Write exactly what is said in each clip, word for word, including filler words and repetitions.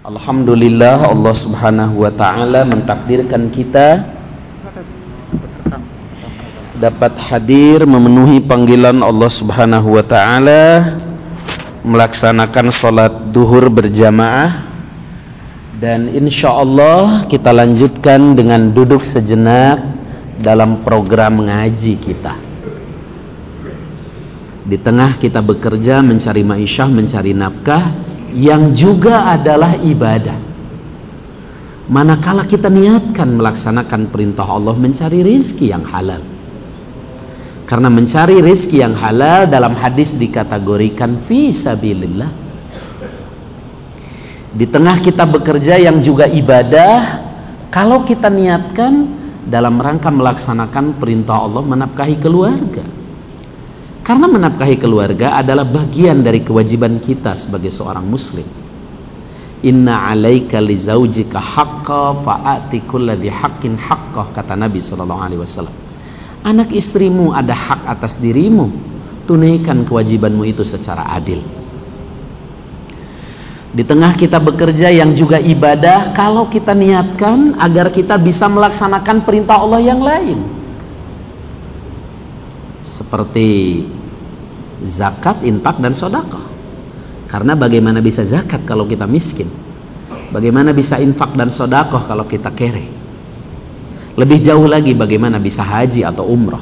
Alhamdulillah, Allah subhanahu wa ta'ala mentakdirkan kita dapat hadir memenuhi panggilan Allah subhanahu wa ta'ala, melaksanakan salat duhur berjamaah. Dan insya Allah kita lanjutkan dengan duduk sejenak dalam program ngaji kita. Di tengah kita bekerja mencari ma'isyah, mencari nafkah, yang juga adalah ibadah. Manakala kita niatkan melaksanakan perintah Allah mencari rizki yang halal. Karena mencari rizki yang halal dalam hadis dikategorikan fi sabilillah. Di tengah kita bekerja yang juga ibadah, kalau kita niatkan dalam rangka melaksanakan perintah Allah menafkahi keluarga. Karena menafkahi keluarga adalah bagian dari kewajiban kita sebagai seorang muslim. Inna alaika li zaujika haqqa fa'ati kulla dhi haqqin haqqah, kata Nabi sallallahu alaihi wasallam. Anak istrimu ada hak atas dirimu, tunaikan kewajibanmu itu secara adil. Di tengah kita bekerja yang juga ibadah, kalau kita niatkan agar kita bisa melaksanakan perintah Allah yang lain, seperti zakat, infak, dan sedekah. Karena bagaimana bisa zakat kalau kita miskin? Bagaimana bisa infak dan sedekah kalau kita kere? Lebih jauh lagi bagaimana bisa haji atau umrah?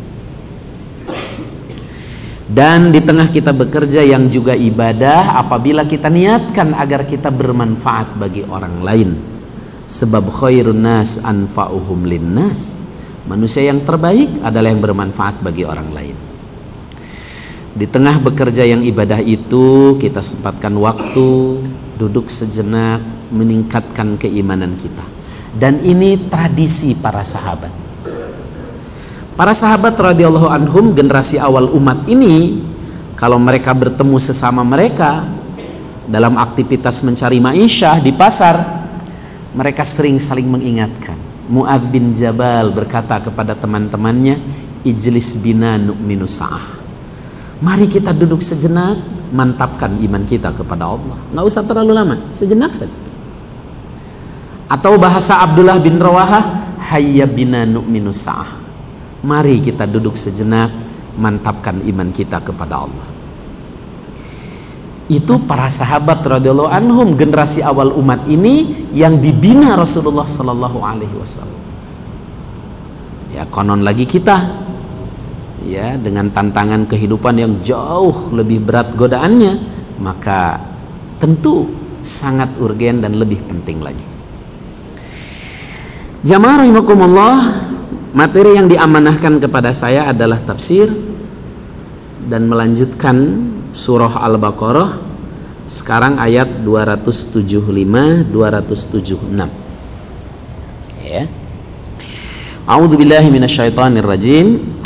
Dan di tengah kita bekerja yang juga ibadah, apabila kita niatkan agar kita bermanfaat bagi orang lain. Sebab khairun nas anfa'uhum linnas. Manusia yang terbaik adalah yang bermanfaat bagi orang lain. Di tengah bekerja yang ibadah itu, kita sempatkan waktu, duduk sejenak, meningkatkan keimanan kita. Dan ini tradisi para sahabat. Para sahabat radhiyallahu anhum, generasi awal umat ini, kalau mereka bertemu sesama mereka dalam aktivitas mencari ma'isyah di pasar, mereka sering saling mengingatkan. Mu'adz bin Jabal berkata kepada teman-temannya, ijlis bina nu'minu sa'ah. Mari kita duduk sejenak, mantapkan iman kita kepada Allah. Nggak usah terlalu lama, sejenak saja. Atau bahasa Abdullah bin Rawahah, hayya bina nu'minu sa'ah. Mari kita duduk sejenak, mantapkan iman kita kepada Allah. Itu para sahabat radhiyallahu anhum, generasi awal umat ini yang dibina Rasulullah sallallahu alaihi wasallam. Ya, konon lagi kita, ya, dengan tantangan kehidupan yang jauh lebih berat godaannya, maka tentu sangat urgen dan lebih penting lagi. Jamaah rahimakumullah, materi yang diamanahkan kepada saya adalah tafsir dan melanjutkan surah Al-Baqarah, sekarang ayat dua ratus tujuh puluh lima dua ratus tujuh puluh enam. Ya. A'udzubillahi minasyaitonir rajim.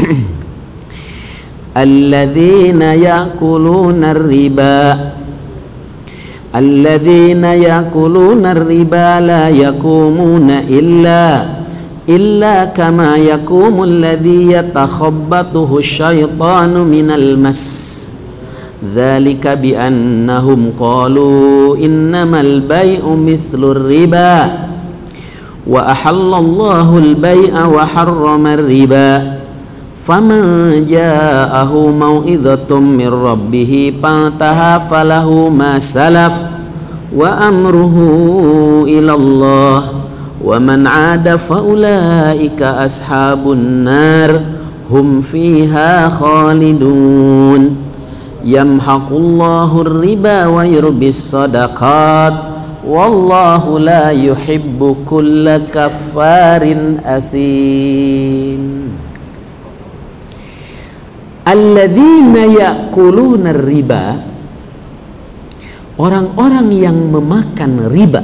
Alladzina ya'kuluna ar-riba Alladzina ya'kuluna ar-riba la yaqumuna illa illa kama yaqumu alladhi yatakhabbathu asy-syaitanu minal mas. Dzalika bi annahum qalu innamal bai'u mithlur riba wa ahallallahu al-bai'a wa harrama ar-riba. Faman ja'ahu mau'izatun min rabbih fantaha falahu ma salaf wa amruhu ila Allah wa man 'ada fa ulaika ashabun nar hum fiha khalidun. Yamhaqullahu ar-riba wa yurbis sadaqat wallahu la yuhibbu kulla kaffarin athim. Alladzina ya'kuluna riba, orang-orang yang memakan riba,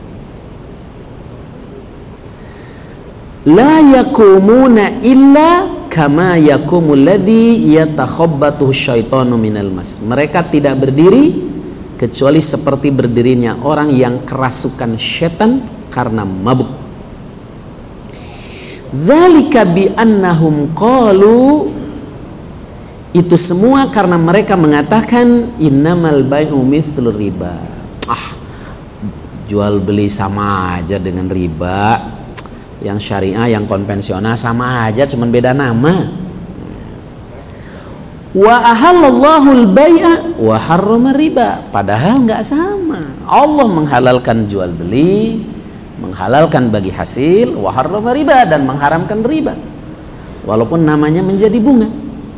la yakumuna illa kama yakumul ladzi yatakhabbathu syaitanu minal mas. Mereka tidak berdiri kecuali seperti berdirinya orang yang kerasukan setan karena mabuk. Dzalika bi annahum qalu, itu semua karena mereka mengatakan innamal bai'u mithlur riba. Ah, jual beli sama aja dengan riba, yang syariah yang konvensional sama aja, cuman beda nama. Wa ahallallahu al-bai'a wa harrama riba, padahal nggak sama. Allah menghalalkan jual beli, menghalalkan bagi hasil, wa harrama riba, dan mengharamkan riba. Walaupun namanya menjadi bunga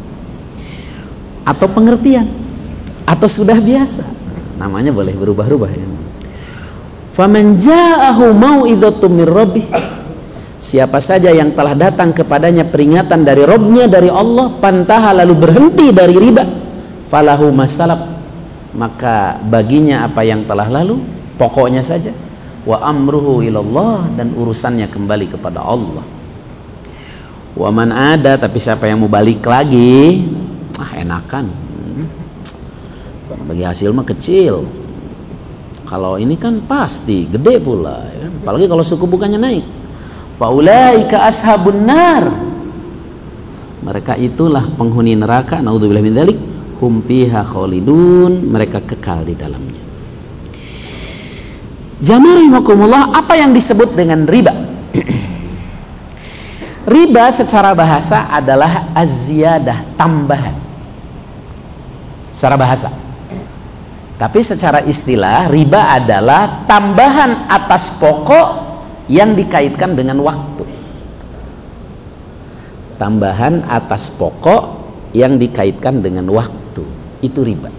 atau pengertian atau sudah biasa, namanya boleh berubah-ubah ya. Faman ja'ahu mau'izatun mir rabbih, siapa saja yang telah datang kepadanya peringatan dari Rabbnya, dari Allah, pantaha, lalu berhenti dari riba, falahu masalaf, maka baginya apa yang telah lalu, pokoknya saja, wa amruhu ilallah, dan urusannya kembali kepada Allah. Wa man ada, tapi siapa yang mau balik lagi, ah enakan, bagi hasil mah kecil, kalau ini kan pasti gede pula ya. Apalagi kalau suku bunganya naik. Faulaika ashabun nar, mereka itulah penghuni neraka, naudzubillah min dzalik, hum fiha khalidun, mereka kekal di dalamnya. Jamaah rahimakumullah, apa yang disebut dengan riba? Riba secara bahasa adalah az-ziyadah, tambahan. Secara bahasa. Tapi secara istilah, riba adalah tambahan atas pokok yang dikaitkan dengan waktu. Tambahan atas pokok yang dikaitkan dengan waktu, itu riba.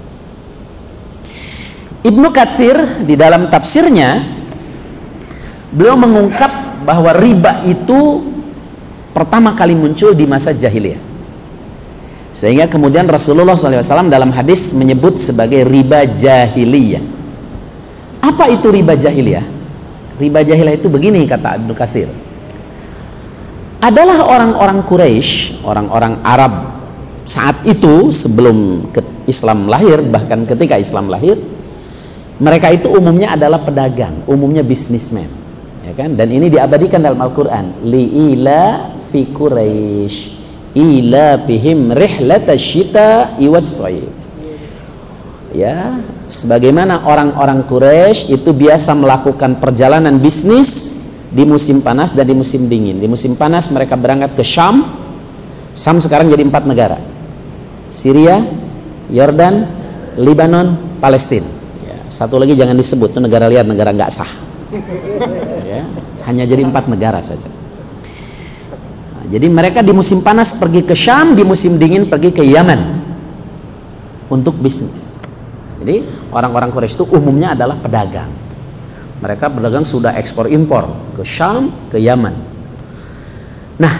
Ibnu Katsir di dalam tafsirnya, beliau mengungkap bahwa riba itu pertama kali muncul di masa jahiliyah. Sehingga kemudian Rasulullah shallallahu alaihi wasallam dalam hadis menyebut sebagai riba jahiliyah. Apa itu riba jahiliyah? Riba jahiliyah itu begini, kata Ibnu Katsir. Adalah orang-orang Quraisy, orang-orang Arab saat itu sebelum Islam lahir, bahkan ketika Islam lahir, mereka itu umumnya adalah pedagang, umumnya bisnismen, ya kan? Dan ini diabadikan dalam Al-Qur'an. Li'ila fi Quraisy ila bihim rihlatasyita'i was-shayf. Ya, sebagaimana orang-orang Quraisy itu biasa melakukan perjalanan bisnis di musim panas dan di musim dingin. Di musim panas mereka berangkat ke Syam. Syam sekarang jadi empat negara: Syria, Yordan, Lebanon, Palestina. Ya, satu lagi jangan disebut, itu negara liar, negara nggak sah. Ya, hanya jadi empat negara saja. Jadi mereka di musim panas pergi ke Syam, di musim dingin pergi ke Yaman untuk bisnis. Jadi orang-orang Quraisy itu umumnya adalah pedagang. Mereka berdagang sudah ekspor impor ke Syam, ke Yaman. Nah,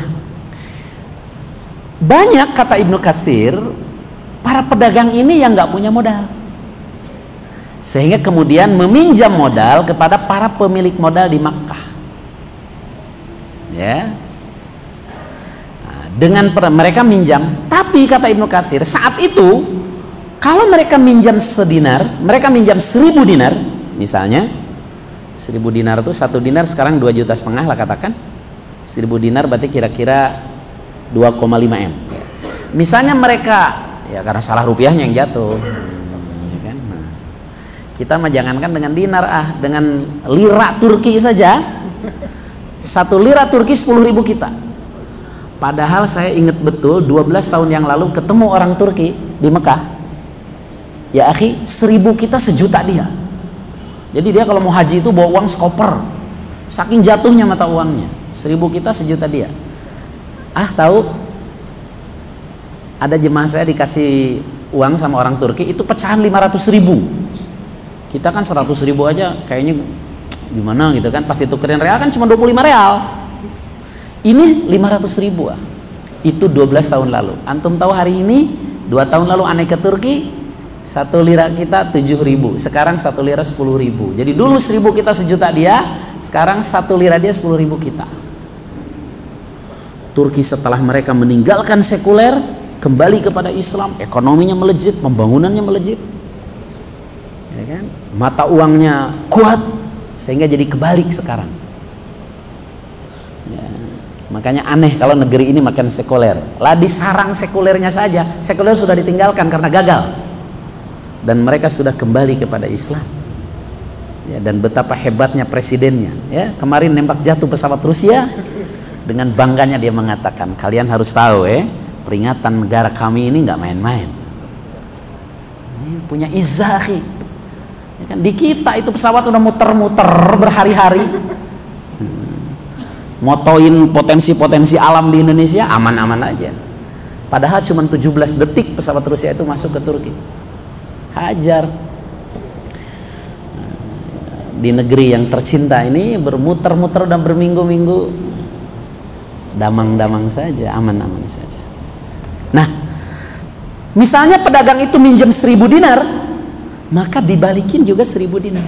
banyak, kata Ibnu Katsir, para pedagang ini yang nggak punya modal, sehingga kemudian meminjam modal kepada para pemilik modal di Makkah. Ya. Dengan mereka minjam, tapi kata Ibnu Katsir, saat itu kalau mereka minjam sedinar, mereka minjam seribu dinar, misalnya seribu dinar itu satu dinar sekarang dua juta setengah lah katakan, seribu dinar berarti kira-kira dua koma lima M. Misalnya mereka, ya karena salah rupiahnya yang jatuh, ya kan? Nah, kita mah jangankan dengan dinar, ah dengan lira Turki saja, satu lira Turki sepuluh ribu kita. Padahal saya ingat betul dua belas tahun yang lalu ketemu orang Turki di Mekah. Ya akhi, seribu kita sejuta dia. Jadi dia kalau mau haji itu bawa uang sekoper. Saking jatuhnya mata uangnya. Seribu kita sejuta dia. Ah tahu, ada jemaah saya dikasih uang sama orang Turki, itu pecahan lima ratus ribu. Kita kan seratus ribu aja kayaknya gimana gitu kan. Pas ditukerin real kan cuma dua puluh lima real. Ini lima ratus ribu ah. Itu dua belas tahun lalu. Antum tahu hari ini, dua tahun lalu aneh ke Turki, satu lira kita tujuh ribu. Sekarang satu lira sepuluh ribu. Jadi dulu seribu kita sejuta dia, sekarang satu lira dia sepuluh ribu kita. Turki setelah mereka meninggalkan sekuler, kembali kepada Islam, ekonominya melejit, pembangunannya melejit. Ya kan? Mata uangnya kuat, sehingga jadi kebalik sekarang. Ya. Makanya aneh kalau negeri ini makin sekuler. Lah disarang sekulernya saja. Sekuler sudah ditinggalkan karena gagal. Dan mereka sudah kembali kepada Islam. Ya, dan betapa hebatnya presidennya. Ya, kemarin nembak jatuh pesawat Rusia, dengan bangganya dia mengatakan, kalian harus tahu ya, peringatan negara kami ini nggak main-main. Ini punya izah, ya kan? Di kita itu pesawat udah muter-muter berhari-hari, hmm. motoin potensi-potensi alam di Indonesia, aman-aman aja. Padahal cuma tujuh belas detik pesawat Rusia itu masuk ke Turki. Hajar. Di negeri yang tercinta ini bermuter-muter dan berminggu-minggu damang-damang saja, aman-aman saja. Nah, misalnya pedagang itu minjem seribu dinar, maka dibalikin juga seribu dinar.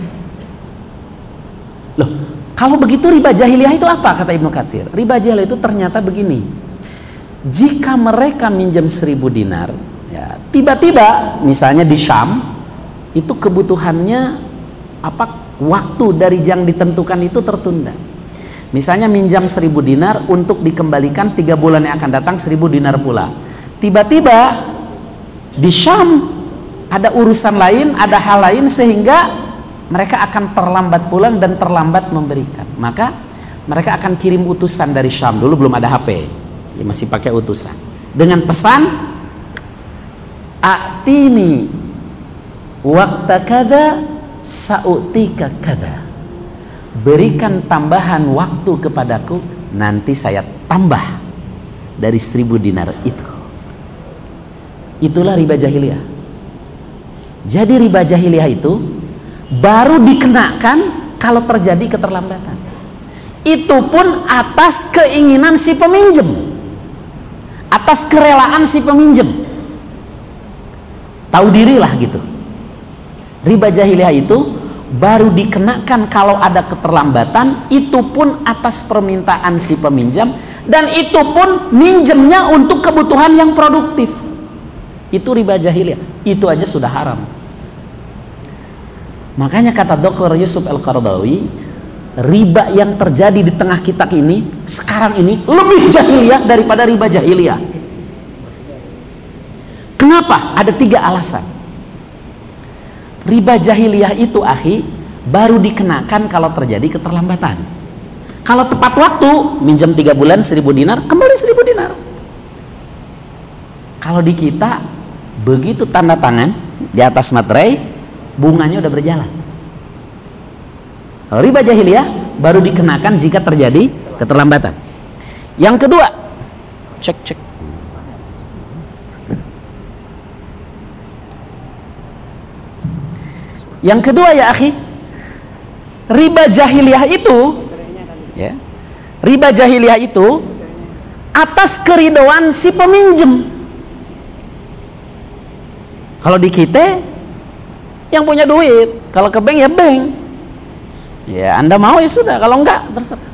Loh, kalau begitu riba jahiliyah itu apa, kata Ibnu Katsir? Riba jahiliyah itu ternyata begini. Jika mereka minjem seribu dinar, ya, tiba-tiba misalnya di Syam itu kebutuhannya apa? Waktu dari yang ditentukan itu tertunda. Misalnya minjam seribu dinar untuk dikembalikan tiga bulan yang akan datang seribu dinar pula. Tiba-tiba di Syam ada urusan lain, ada hal lain sehingga mereka akan terlambat pulang dan terlambat memberikan. Maka mereka akan kirim utusan dari Syam. Dulu belum ada H P, ya masih pakai utusan. Dengan pesan, "A'tini waqta kada sa'utika kada." Berikan tambahan waktu kepadaku, nanti saya tambah dari seribu dinar itu. Itulah riba jahiliyah. Jadi riba jahiliyah itu baru dikenakan kalau terjadi keterlambatan. Itu pun atas keinginan si peminjam, atas kerelaan si peminjam. Tahu dirilah gitu. Riba jahiliyah itu baru dikenakan kalau ada keterlambatan, itu pun atas permintaan si peminjam, dan itu pun minjemnya untuk kebutuhan yang produktif. Itu riba jahiliyah. Itu aja sudah haram. Makanya kata dokter Yusuf Al-Qaradawi, riba yang terjadi di tengah kita ini sekarang ini lebih jahiliyah daripada riba jahiliyah. Kenapa? Ada tiga alasan. Riba jahiliyah itu, akhi, baru dikenakan kalau terjadi keterlambatan. Kalau tepat waktu, minjam tiga bulan seribu dinar, kembali seribu dinar. Kalau di kita, begitu tanda tangan di atas materai, bunganya udah berjalan. Kalau riba jahiliyah baru dikenakan jika terjadi keterlambatan. Yang kedua, cek cek. Yang kedua ya akhi, riba jahiliyah itu, ya, riba jahiliyah itu atas keridhaan si peminjam. Kalau di kita, yang punya duit, kalau ke bank ya bank, ya Anda mau ya sudah, kalau enggak terserah.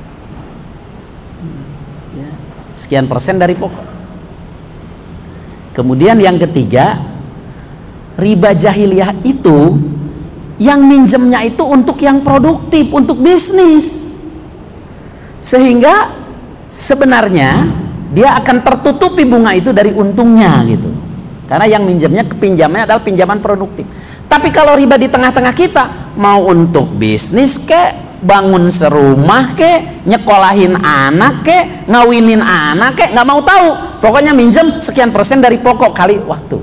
Ya, sekian persen dari pokok. Kemudian yang ketiga, riba jahiliyah itu yang minjemnya itu untuk yang produktif, untuk bisnis. Sehingga sebenarnya dia akan tertutupi bunga itu dari untungnya gitu. Karena yang minjemnya, kepinjamannya adalah pinjaman produktif. Tapi kalau riba di tengah-tengah kita, mau untuk bisnis kek, bangun serumah kek, nyekolahin anak kek, ngawinin anak kek, nggak mau tahu. Pokoknya minjem sekian persen dari pokok kali waktu.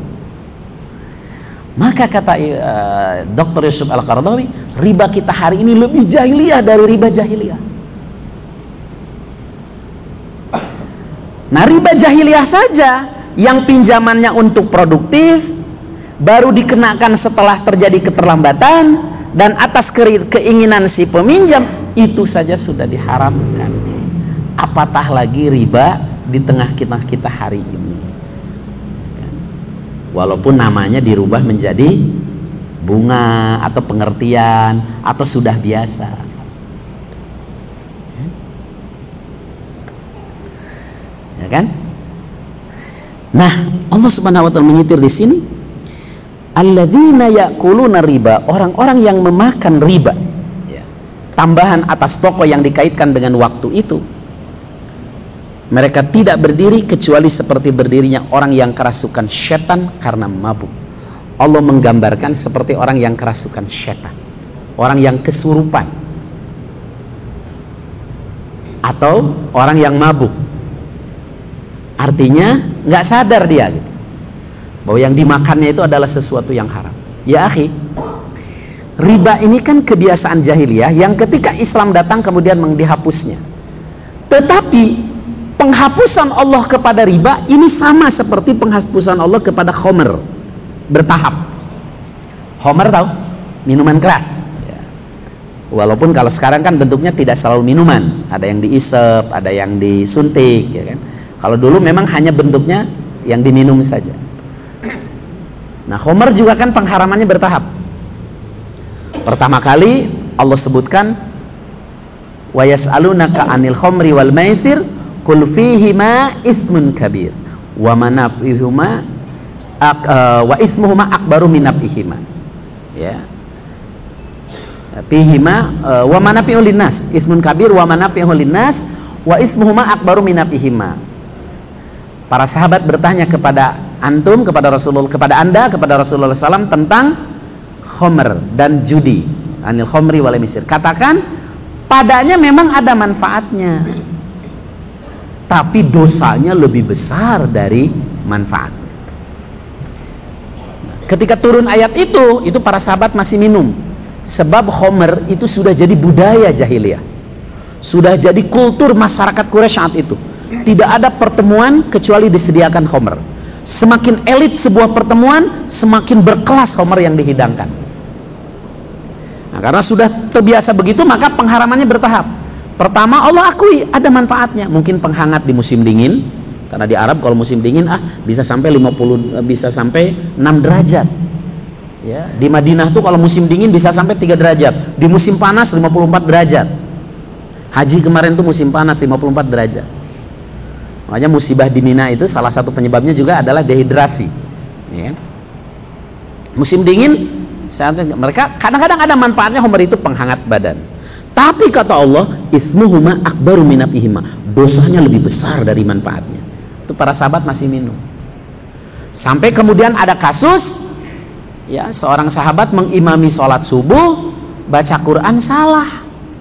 Maka kata uh, dokter Yusuf Al-Qaradawi, riba kita hari ini lebih jahiliyah dari riba jahiliyah. Nah, riba jahiliyah saja yang pinjamannya untuk produktif baru dikenakan setelah terjadi keterlambatan dan atas keinginan si peminjam, itu saja sudah diharamkan. Apatah lagi riba di tengah kita kita hari ini. Walaupun namanya dirubah menjadi bunga atau pengertian atau sudah biasa. Ya kan? Nah, Allah Subhanahu wa taala menyitir di sini, alladzina ya'kuluna riba, orang-orang yang memakan riba. Ya. Tambahan atas pokok yang dikaitkan dengan waktu itu. Mereka tidak berdiri kecuali seperti berdirinya orang yang kerasukan setan karena mabuk. Allah menggambarkan seperti orang yang kerasukan setan. orang yang kesurupan, atau orang yang mabuk. Artinya nggak sadar dia gitu, bahwa yang dimakannya itu adalah sesuatu yang haram. Ya akhi, riba ini kan kebiasaan jahiliyah yang ketika Islam datang kemudian dihapusnya. Tetapi penghapusan Allah kepada riba ini sama seperti penghapusan Allah kepada khamr, bertahap. Khamr tahu? Minuman keras. Ya. Walaupun kalau sekarang kan bentuknya tidak selalu minuman, ada yang diisep, ada yang disuntik, ya kan? Kalau dulu memang hanya bentuknya yang diminum saja. Nah, khamr juga kan pengharamannya bertahap. Pertama kali Allah sebutkan wa yas'alunaka 'anil khamri wal maisir qul fihima ismun kabir wa manafi'uhuma ak, uh, wa ismuhuma akbaru min naf'ihima. Ya. Fihima uh, wa manafi'u linnas, ismun kabir wa manafi'u linnas wa ismuhuma akbaru min naf'ihima. Para sahabat bertanya kepada antum, kepada Rasulullah, kepada anda, kepada Rasulullah shallallahu alaihi wasallam tentang khamr dan judi, anil khamri wal maisir. Katakan, padanya memang ada manfaatnya, tapi dosanya lebih besar dari manfaat. Ketika turun ayat itu, itu para sahabat masih minum. Sebab khamr itu sudah jadi budaya jahiliyah, sudah jadi kultur masyarakat Quraisy saat itu. Tidak ada pertemuan kecuali disediakan khamr. Semakin elit sebuah pertemuan, semakin berkelas khamr yang dihidangkan. Nah, karena sudah terbiasa begitu, maka pengharamannya bertahap. Pertama, Allah akui ada manfaatnya. Mungkin penghangat di musim dingin, karena di Arab kalau musim dingin ah bisa sampai lima puluh, bisa sampai enam derajat. Ya, di Madinah tuh kalau musim dingin bisa sampai tiga derajat. Di musim panas lima puluh empat derajat. Haji kemarin tuh musim panas lima puluh empat derajat. Makanya musibah di Mina itu salah satu penyebabnya juga adalah dehidrasi. Ya. Musim dingin, mereka kadang-kadang ada manfaatnya khamr itu penghangat badan. Tapi kata Allah, ismuhuma akbaru min naf'ihima, dosanya lebih besar dari manfaatnya. Itu para sahabat masih minum. Sampai kemudian ada kasus, ya seorang sahabat mengimami sholat subuh, baca Quran salah.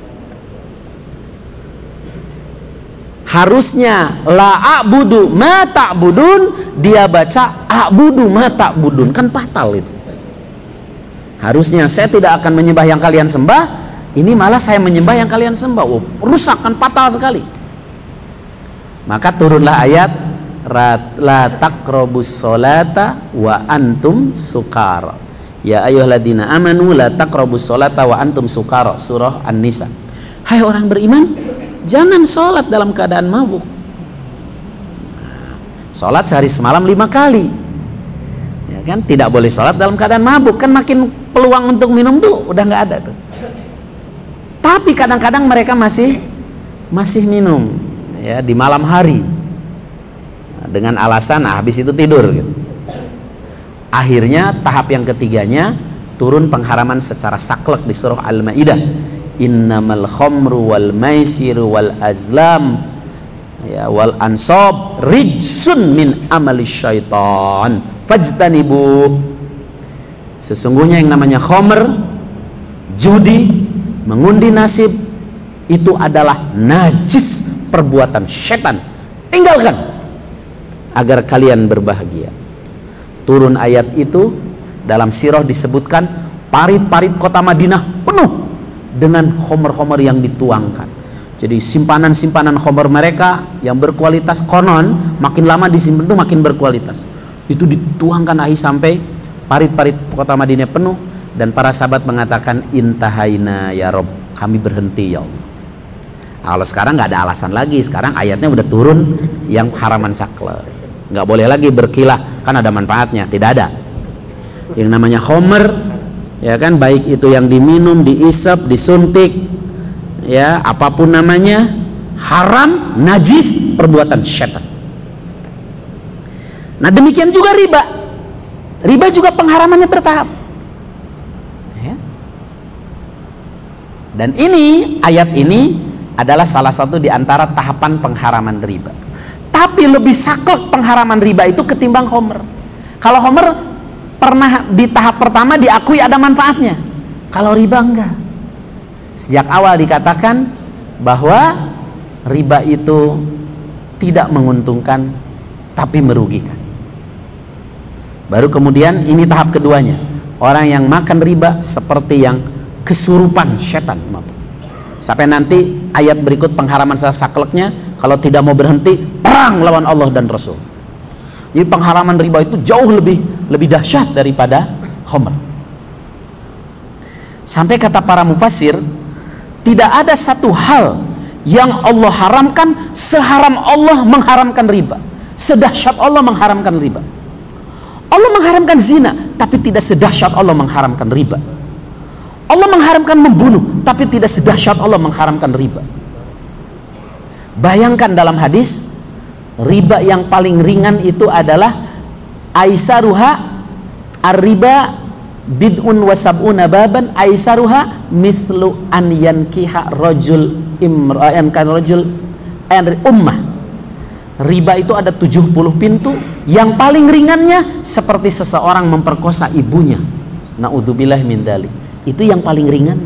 Harusnya la a'budu ma ta'budun, dia baca a'budu ma ta'budun, kan fatal itu. Harusnya saya tidak akan menyembah yang kalian sembah, ini malah saya menyembah yang kalian sembah. Oh, rusak, kan fatal sekali. Maka turunlah ayat la taqrabus sholata wa antum sukara. Ya ayyuhalladzina amanu la taqrabus sholata wa antum sukara, surah An-Nisa. Hai orang beriman, jangan sholat dalam keadaan mabuk. Sholat sehari semalam lima kali, ya kan? Tidak boleh sholat dalam keadaan mabuk, kan makin peluang untuk minum tuh udah nggak ada tuh. Tapi kadang-kadang mereka masih masih minum, ya di malam hari, dengan alasan nah, habis itu tidur. Gitu. Akhirnya tahap yang ketiganya turun pengharaman secara saklek di surah Al-Maidah. Innamal khamru wal maisiru wal azlam ya wal ansab rijsun min amali syaitan fajtanibu. Sesungguhnya yang namanya khamr, judi, mengundi nasib itu adalah najis, perbuatan setan. Tinggalkan agar kalian berbahagia. Turun ayat itu, dalam sirah disebutkan parit-parit kota Madinah penuh dengan khamr-khamr yang dituangkan. Jadi simpanan-simpanan khamr mereka yang berkualitas, konon makin lama disimpan itu makin berkualitas. Itu dituangkan ahi sampai parit-parit kota Madinah penuh, dan para sahabat mengatakan intahaina ya Rob, kami berhenti ya Allah. Nah, kalau sekarang nggak ada alasan lagi, sekarang ayatnya udah turun yang haraman saklek, nggak boleh lagi berkilah, kan ada manfaatnya, tidak ada. Yang namanya khamr, ya kan, baik itu yang diminum, diisap, disuntik, ya apapun namanya, haram, najis, perbuatan syaitan. Nah demikian juga riba. Riba juga pengharamannya bertahap. Ya. Dan ini, ayat ini adalah salah satu di antara tahapan pengharaman riba. Tapi lebih saklek pengharaman riba itu ketimbang khamr. Kalau khamr pernah di tahap pertama diakui ada manfaatnya. Kalau riba enggak. Sejak awal dikatakan bahwa riba itu tidak menguntungkan tapi merugikan. Baru kemudian ini tahap keduanya. Orang yang makan riba seperti yang kesurupan setan. Sampai nanti ayat berikut pengharaman sakleknya, kalau tidak mau berhenti perang lawan Allah dan Rasul. Jadi pengharaman riba itu jauh lebih lebih dahsyat daripada khamr. Sampai kata para mufassir, tidak ada satu hal yang Allah haramkan seharam Allah mengharamkan riba, sedahsyat Allah mengharamkan riba. Allah mengharamkan zina, tapi tidak sedahsyat Allah mengharamkan riba. Allah mengharamkan membunuh, tapi tidak sedahsyat Allah mengharamkan riba. Bayangkan dalam hadis, riba yang paling ringan itu adalah aisaruha ar-riba bid'un wa sab'una baban aisaruha mislu an yankiha rajul imra'an kan rajul ummah. Riba itu ada tujuh puluh pintu, yang paling ringannya seperti seseorang memperkosa ibunya. Naudzubillah min dzalik. Itu yang paling ringan.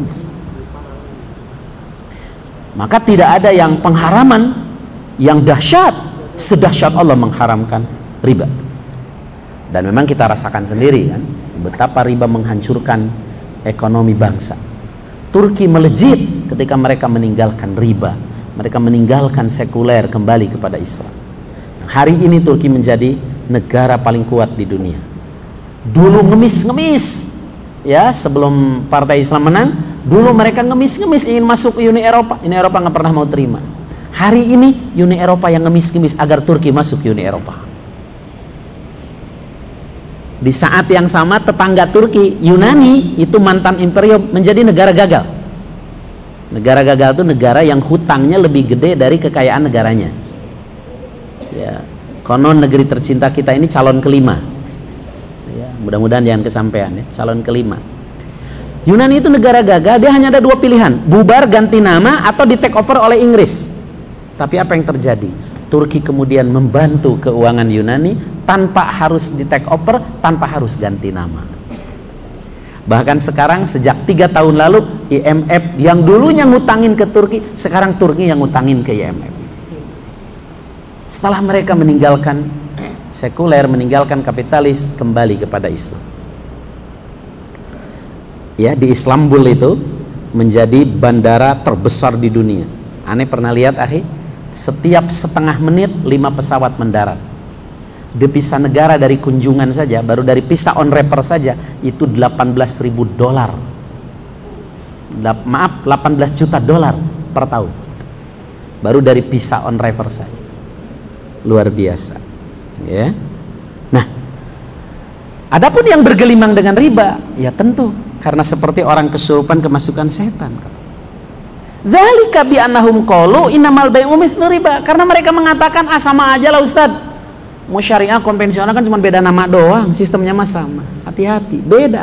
Maka tidak ada yang pengharaman yang dahsyat sedahsyat Allah mengharamkan riba. Dan memang kita rasakan sendiri kan, betapa riba menghancurkan ekonomi bangsa. Turki melejit ketika mereka meninggalkan riba. Mereka meninggalkan sekuler, kembali kepada Islam. Hari ini Turki menjadi negara paling kuat di dunia. Dulu ngemis-ngemis, ya, sebelum partai Islam menang, dulu mereka ngemis-ngemis ingin masuk ke Uni Eropa. Uni Eropa nggak pernah mau terima. Hari ini Uni Eropa yang ngemis-ngemis agar Turki masuk ke Uni Eropa. Di saat yang sama tetangga Turki, Yunani, itu mantan imperium, menjadi negara gagal. Negara gagal itu negara yang hutangnya lebih gede dari kekayaan negaranya. Ya, konon negeri tercinta kita ini calon kelima. Ya, mudah-mudahan jangan kesampaian ya, calon kelima. Yunani itu negara gagal, dia hanya ada dua pilihan, bubar ganti nama atau di take over oleh Inggris. Tapi apa yang terjadi? Turki kemudian membantu keuangan Yunani tanpa harus di take over, tanpa harus ganti nama. Bahkan sekarang sejak tiga tahun lalu I M F yang dulunya ngutangin ke Turki, sekarang Turki yang ngutangin ke I M F. Setelah mereka meninggalkan sekuler, meninggalkan kapitalis, kembali kepada Islam. Ya, di Istanbul itu menjadi bandara terbesar di dunia. Aneh pernah lihat, akhi? Setiap setengah menit lima pesawat mendarat. Devisa negara dari kunjungan saja, baru dari visa on rapper saja itu delapan belas ribu dolar. Maaf, delapan belas juta dolar per tahun. Baru dari visa on rapper saja. Luar biasa. Ya. Nah, adapun yang bergelimang dengan riba, ya tentu karena seperti orang kesurupan kemasukan setan. Dzalika bi annahum qalu innamal bai'u mithlu riba. Karena mereka mengatakan ah sama aja lah Ustaz. Mau syariah konvensional kan cuma beda nama doang, sistemnya mah sama. Hati-hati, beda.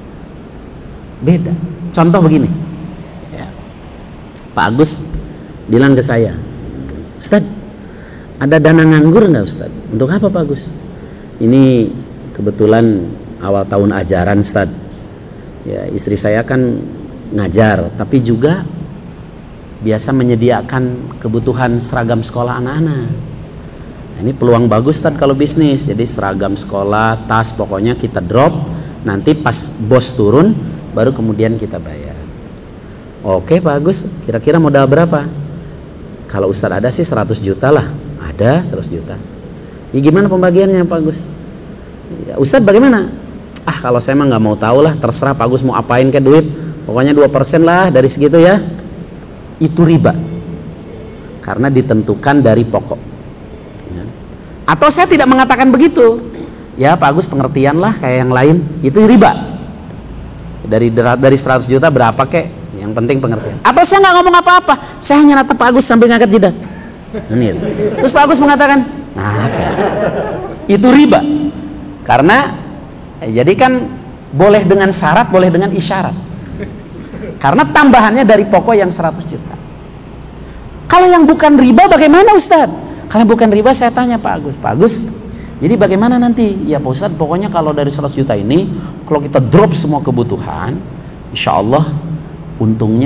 Beda. Contoh begini. Ya. Pak Agus bilang ke saya, Ustaz, ada dana nganggur enggak Ustaz? Untuk apa Pak Agus? Ini kebetulan awal tahun ajaran Ustaz. Ya, istri saya kan ngajar, tapi juga biasa menyediakan kebutuhan seragam sekolah anak-anak. Nah, ini peluang bagus Tad kalau bisnis. Jadi seragam sekolah, tas, pokoknya kita drop. Nanti pas bos turun, baru kemudian kita bayar. Oke Pak Agus, kira-kira modal berapa? Kalau Ustaz ada sih seratus juta lah. Ada seratus juta. Ya gimana pembagiannya Pak Agus? Ya, Ustaz bagaimana? Ah kalau saya mah nggak mau tahu lah, terserah Pak Agus mau apain ke duit. Pokoknya dua persen lah dari segitu ya. Itu riba karena ditentukan dari pokok ya. Atau saya tidak mengatakan begitu ya Pak Agus, pengertian lah kayak yang lain, itu riba. Dari dari seratus juta berapa kek, yang penting pengertian. Atau saya nggak ngomong apa-apa, saya hanya natap Pak Agus sambil ngangkat jidat ini. Terus Pak Agus mengatakan nah okay. Itu riba karena eh, jadi kan boleh dengan syarat, boleh dengan isyarat. Karena tambahannya dari pokok yang seratus juta. Kalau yang bukan riba bagaimana Ustaz? Kalau bukan riba saya tanya Pak Agus. Pak Agus, jadi bagaimana nanti? Ya Pak Ustaz, pokoknya kalau dari seratus juta ini, kalau kita drop semua kebutuhan, insya Allah untungnya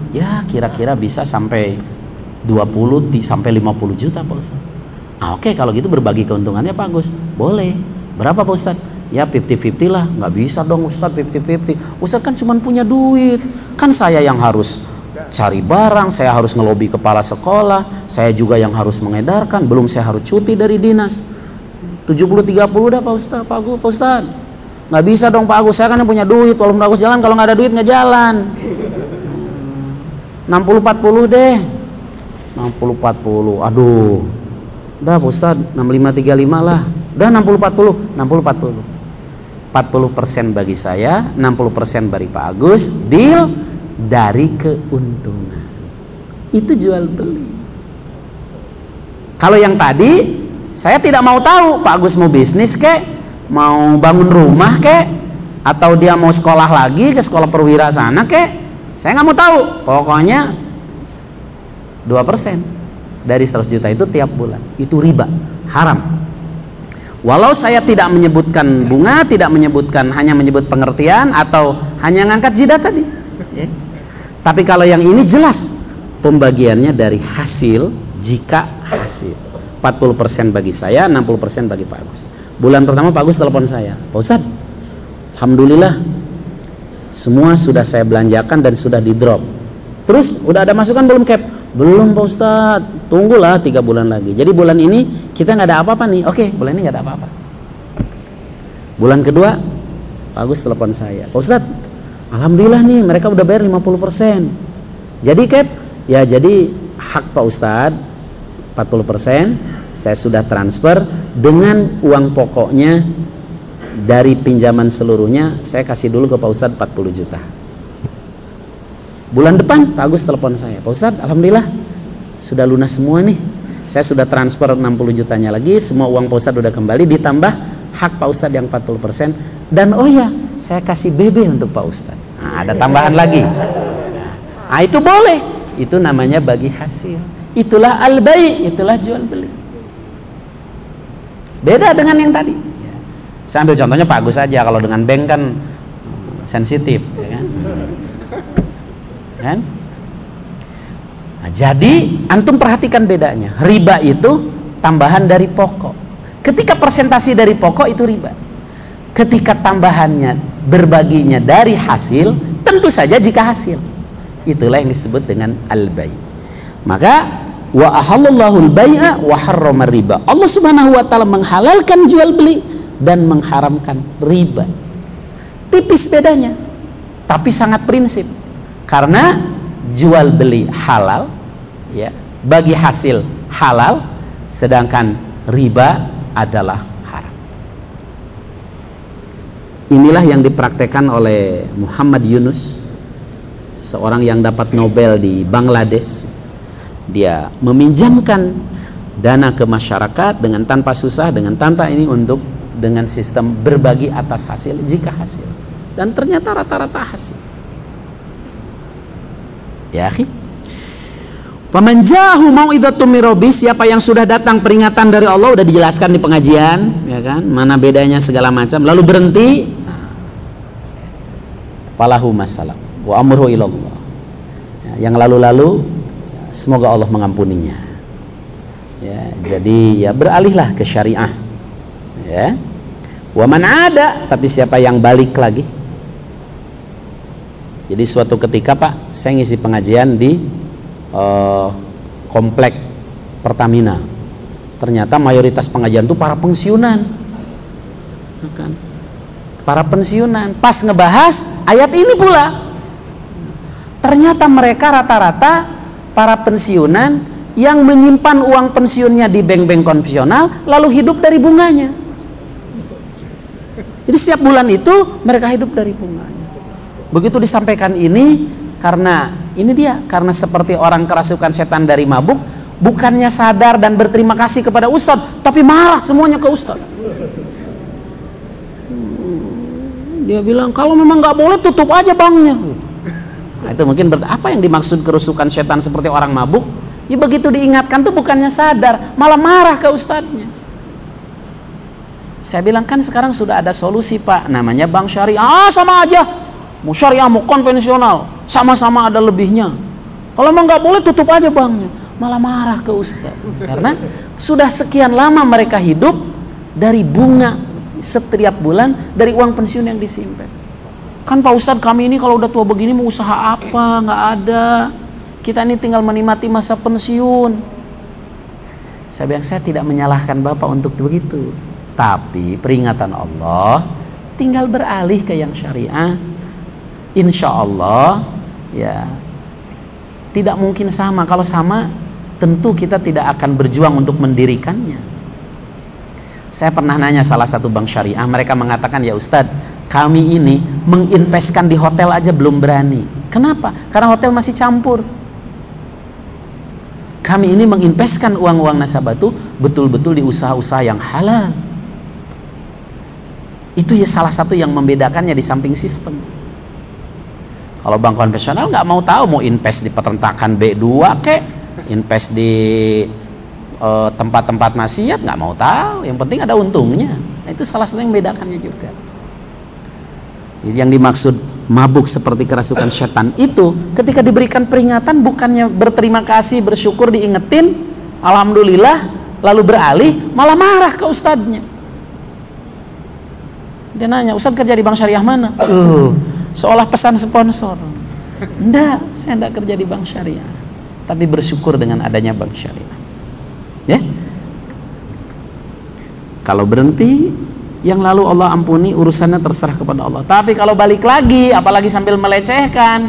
Ya kira-kira bisa sampai dua puluh sampai lima puluh juta Pak Ustaz. Ah, oke, kalau gitu berbagi keuntungannya Pak Agus. Boleh. Berapa Pak Ustaz? Ya lima puluh lima puluh lah. Nggak bisa dong Ustaz lima puluh lima puluh. Ustaz kan cuma punya duit. Kan saya yang harus cari barang, saya harus ngelobi kepala sekolah, saya juga yang harus mengedarkan, belum saya harus cuti dari dinas. tujuh puluh tiga puluh dah Pak Ustaz, Pak Agus, Pak Ustaz. Nggak bisa dong Pak Agus, saya kan yang punya duit, walaupun Pak Agus jalan, kalau nggak ada duit nggak jalan. enam puluh empat puluh deh. enam puluh empat puluh, aduh. Dah Pak Ustaz, enam puluh lima tiga puluh lima lah. Udah enam puluh empat puluh, enam puluh empat puluh. empat puluh persen bagi saya, enam puluh persen bagi Pak Agus, deal dari keuntungan. Itu jual beli. Kalau yang tadi, saya tidak mau tahu Pak Agus mau bisnis kek, mau bangun rumah kek, atau dia mau sekolah lagi ke sekolah perwira sana kek. Saya nggak mau tahu. Pokoknya dua persen dari seratus juta itu tiap bulan. Itu riba, haram. Walau saya tidak menyebutkan bunga, tidak menyebutkan, hanya menyebut pengertian atau hanya ngangkat jidat tadi. Ya. Tapi kalau yang ini jelas pembagiannya dari hasil, jika hasil empat puluh persen bagi saya, enam puluh persen bagi Pak Agus. Bulan pertama Pak Agus telepon saya, Pak Ustadz, alhamdulillah semua sudah saya belanjakan dan sudah di drop. Terus udah ada masukan belum Cap? Belum Pak Ustadz, tunggulah tiga bulan lagi. Jadi bulan ini kita nggak ada apa-apa nih. Oke, bulan ini nggak ada apa-apa. Bulan kedua Pak Agus telepon saya, Pak Ustadz, alhamdulillah nih mereka udah bayar lima puluh persen. Jadi Cap, ya jadi hak Pak Ustadz empat puluh persen saya sudah transfer dengan uang pokoknya dari pinjaman seluruhnya saya kasih dulu ke Pak Ustadz empat puluh juta. Bulan depan Pak Agus telepon saya, Pak Ustadz alhamdulillah sudah lunas semua nih. Saya sudah transfer enam puluh jutanya lagi, semua uang Pak Ustadz udah kembali ditambah hak Pak Ustadz yang empat puluh persen dan oh ya saya kasih B B untuk Pak Ustadz. Nah, ada tambahan lagi. Nah, itu boleh. Itu namanya bagi hasil. Itulah al-bai', itulah jual beli. Beda dengan yang tadi. Saya ambil contohnya Pak Agus saja. Kalau dengan bank kan sensitif, ya kan? Kan? Nah, jadi antum perhatikan bedanya. Riba itu tambahan dari pokok. Ketika persentasi dari pokok itu riba. Ketika tambahannya berbaginya dari hasil, tentu saja jika hasil. Itulah yang disebut dengan al-bai'. Maka wa ahallallahu al-bai'a wa harrama riba. Allah Subhanahu wa taala menghalalkan jual beli dan mengharamkan riba. Tipis bedanya, tapi sangat prinsip. Karena jual beli halal, ya, bagi hasil halal, sedangkan riba adalah haram. Inilah yang dipraktekkan oleh Muhammad Yunus, seorang yang dapat Nobel di Bangladesh. Dia meminjamkan dana ke masyarakat dengan tanpa susah, dengan tanpa ini untuk dengan sistem berbagi atas hasil jika hasil. Dan ternyata rata-rata hasil. Ya, akhi. Faman ja'ahu mau'izatum mir rabbih, siapa yang sudah datang peringatan dari Allah, udah dijelaskan di pengajian, ya kan? Mana bedanya segala macam, lalu berhenti, falahu masalam wa amruhu ilallah. Ya, yang lalu-lalu semoga Allah mengampuninya. Ya, jadi ya beralihlah ke syariah. Ya. Wa man ada, tapi siapa yang balik lagi? Jadi suatu ketika Pak, saya ngisi pengajian di uh, komplek Pertamina. Ternyata mayoritas pengajian itu para pensiunan. Kan? Para pensiunan. Pas ngebahas ayat ini pula. Ternyata mereka rata-rata para pensiunan yang menyimpan uang pensiunnya di bank-bank konvensional lalu hidup dari bunganya. Jadi setiap bulan itu mereka hidup dari bunganya. Begitu disampaikan ini, karena ini dia, karena seperti orang kerasukan setan dari mabuk, bukannya sadar dan berterima kasih kepada ustadz, tapi marah semuanya ke ustadz. Dia bilang kalau memang nggak boleh tutup aja banknya. Nah, itu mungkin ber- apa yang dimaksud kerasukan setan seperti orang mabuk? Ya begitu diingatkan tuh bukannya sadar, malah marah ke ustadznya. Saya bilang kan sekarang sudah ada solusi Pak, namanya bank syariah. Ah sama aja, mau syariah mau konvensional, sama-sama ada lebihnya. Kalau mau nggak boleh tutup aja banknya. Malah marah ke Ustaz. Karena sudah sekian lama mereka hidup dari bunga setiap bulan dari uang pensiun yang disimpan. Kan Pak Ustaz, kami ini kalau udah tua begini mau usaha apa? Nggak ada. Kita ini tinggal menikmati masa pensiun. Saya bilang, saya tidak menyalahkan Bapak untuk begitu. Tapi peringatan Allah, tinggal beralih ke yang syariah. Insya Allah, ya tidak mungkin sama. Kalau sama, tentu kita tidak akan berjuang untuk mendirikannya. Saya pernah nanya salah satu bank syariah, mereka mengatakan, ya Ustadz, kami ini menginvestkan di hotel aja belum berani. Kenapa? Karena hotel masih campur. Kami ini menginvestkan uang-uang nasabah itu betul-betul di usaha-usaha yang halal. Itu ya salah satu yang membedakannya di samping sistem. Kalau bank konvensional nggak mau tahu, mau invest di peternakan B dua kek, invest di uh, tempat-tempat maksiat, nggak mau tahu. Yang penting ada untungnya. Nah, itu salah satu yang membedakannya juga. Yang dimaksud mabuk seperti kerasukan setan itu, ketika diberikan peringatan bukannya berterima kasih, bersyukur, diingetin, alhamdulillah, lalu beralih, malah marah ke ustadznya. Dia nanya, Ustadz kerja di bank syariah mana? Uh, seolah pesan sponsor. Enggak, saya enggak kerja di bank syariah, tapi bersyukur dengan adanya bank syariah. Ya, kalau berhenti, yang lalu Allah ampuni, urusannya terserah kepada Allah. Tapi kalau balik lagi, apalagi sambil melecehkan,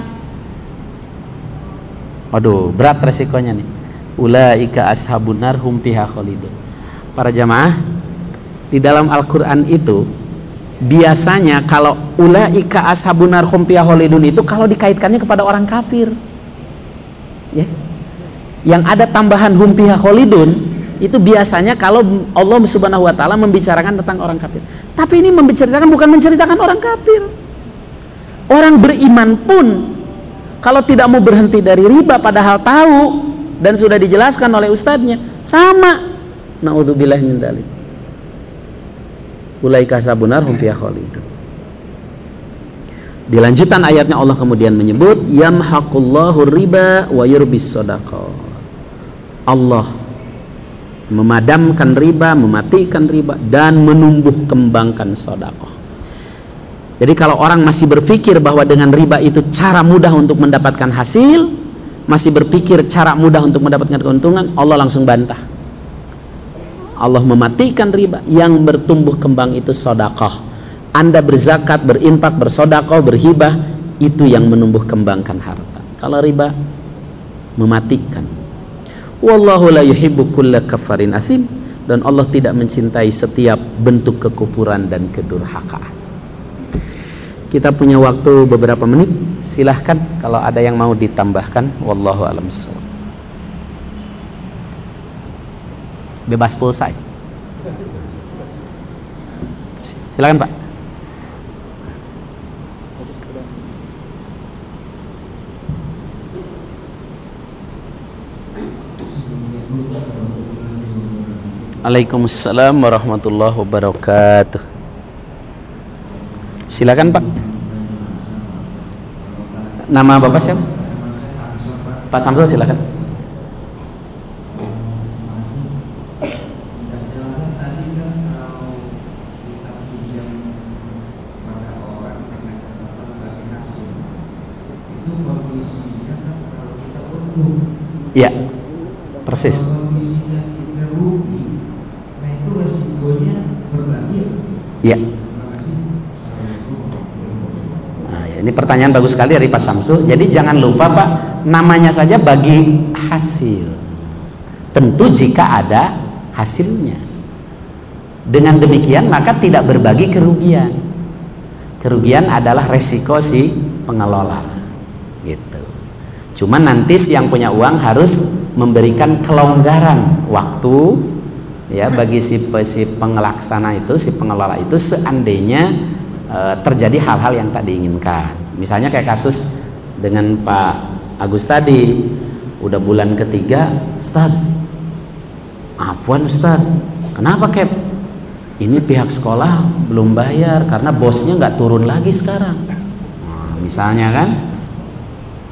aduh, berat resikonya nih. Ulaika ashabun nar hum fiha khalidun. Para jamaah, di dalam Al-Qur'an itu biasanya kalau ulaika ashabun nar hum fiha khalidun itu kalau dikaitkannya kepada orang kafir. Ya. Yang ada tambahan hum fiha khalidun itu biasanya kalau Allah Subhanahu wa taala membicarakan tentang orang kafir. Tapi ini membicarakan bukan menceritakan orang kafir. Orang beriman pun kalau tidak mau berhenti dari riba padahal tahu dan sudah dijelaskan oleh ustadznya, sama. Nauzubillah min dzalik. Ulaika sabunar hum fiha khalidun. Di lanjutan ayatnya Allah kemudian menyebut yamhaqullahu riba wa yurbis shadaqah. Allah memadamkan riba, mematikan riba, dan menumbuh kembangkan sedekah. Jadi kalau orang masih berpikir bahwa dengan riba itu cara mudah untuk mendapatkan hasil, masih berpikir cara mudah untuk mendapatkan keuntungan, Allah langsung bantah. Allah mematikan riba, yang bertumbuh kembang itu sedekah. Anda berzakat, berinfak, bersedekah, berhibah, itu yang menumbuh kembangkan harta. Kalau riba mematikan. Wallahu la yuhibbu kulla kafarin asim, dan Allah tidak mencintai setiap bentuk kekufuran dan kedurhakaan. Kita punya waktu beberapa menit, silahkan kalau ada yang mau ditambahkan. Wallahu a'lam bishawab. Bebas pulsa. Silakan Pak. Waalaikumsalam warahmatullahi wabarakatuh. Silakan Pak. Nama Bapak siapa? Pak Samsul, silakan. Ya, persis. Ya. Nah, ya. Ini pertanyaan bagus sekali dari Pak Samsul. Jadi jangan lupa Pak, namanya saja bagi hasil. Tentu jika ada hasilnya. Dengan demikian maka tidak berbagi kerugian. Kerugian adalah resiko si pengelola. Gitu. Cuma nanti yang punya uang harus memberikan kelonggaran waktu, ya, bagi si, si pengelaksana itu, si pengelola itu, seandainya e, terjadi hal-hal yang tak diinginkan. Misalnya kayak kasus dengan Pak Agus tadi, udah bulan ketiga, Ustaz, afwan Ustaz, kenapa Kep? Ini pihak sekolah belum bayar karena bosnya nggak turun lagi sekarang. Nah, misalnya kan,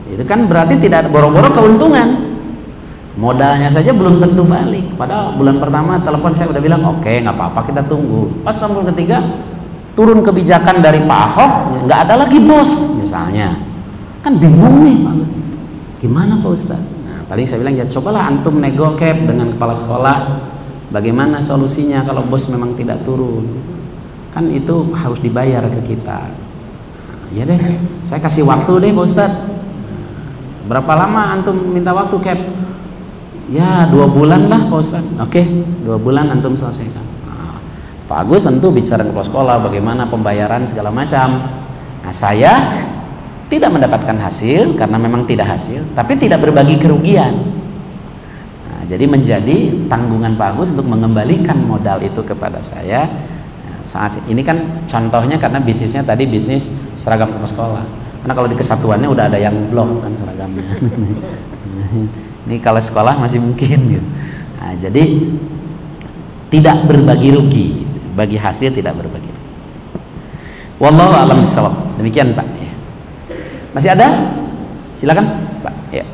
Itu kan berarti tidak ada boro-boro keuntungan. Modalnya saja belum tentu balik. Padahal bulan pertama telepon saya udah bilang oke, okay, nggak apa-apa kita tunggu. Pas tahun ketiga turun kebijakan dari Pak Ahok, nggak ada lagi bos misalnya. Kan bingung nih, gimana Pak Ustaz? Nah, paling saya bilang ya cobalah antum nego cap dengan kepala sekolah. Bagaimana solusinya kalau bos memang tidak turun? Kan itu harus dibayar ke kita. Nah, ya deh, saya kasih waktu deh Pak Ustaz. Berapa lama antum minta waktu cap? Ya dua bulan lah Pak Ustaz. Oke, dua bulan antum selesaikan. Nah, Pak Agus tentu bicara ke sekolah bagaimana pembayaran segala macam. Nah saya tidak mendapatkan hasil karena memang tidak hasil, tapi tidak berbagi kerugian. Nah, jadi menjadi tanggungan Pak Agus untuk mengembalikan modal itu kepada saya. Nah, saat ini kan contohnya karena bisnisnya tadi bisnis seragam ke sekolah. Karena kalau di kesatuannya udah ada yang blok kan seragamnya. Ini kalau sekolah masih mungkin gitu. Nah, jadi tidak berbagi rugi, bagi hasil tidak berbagi. Wallahu a'lam bishawab. Demikian Pak. Ya. Masih ada? Silakan Pak. Ya.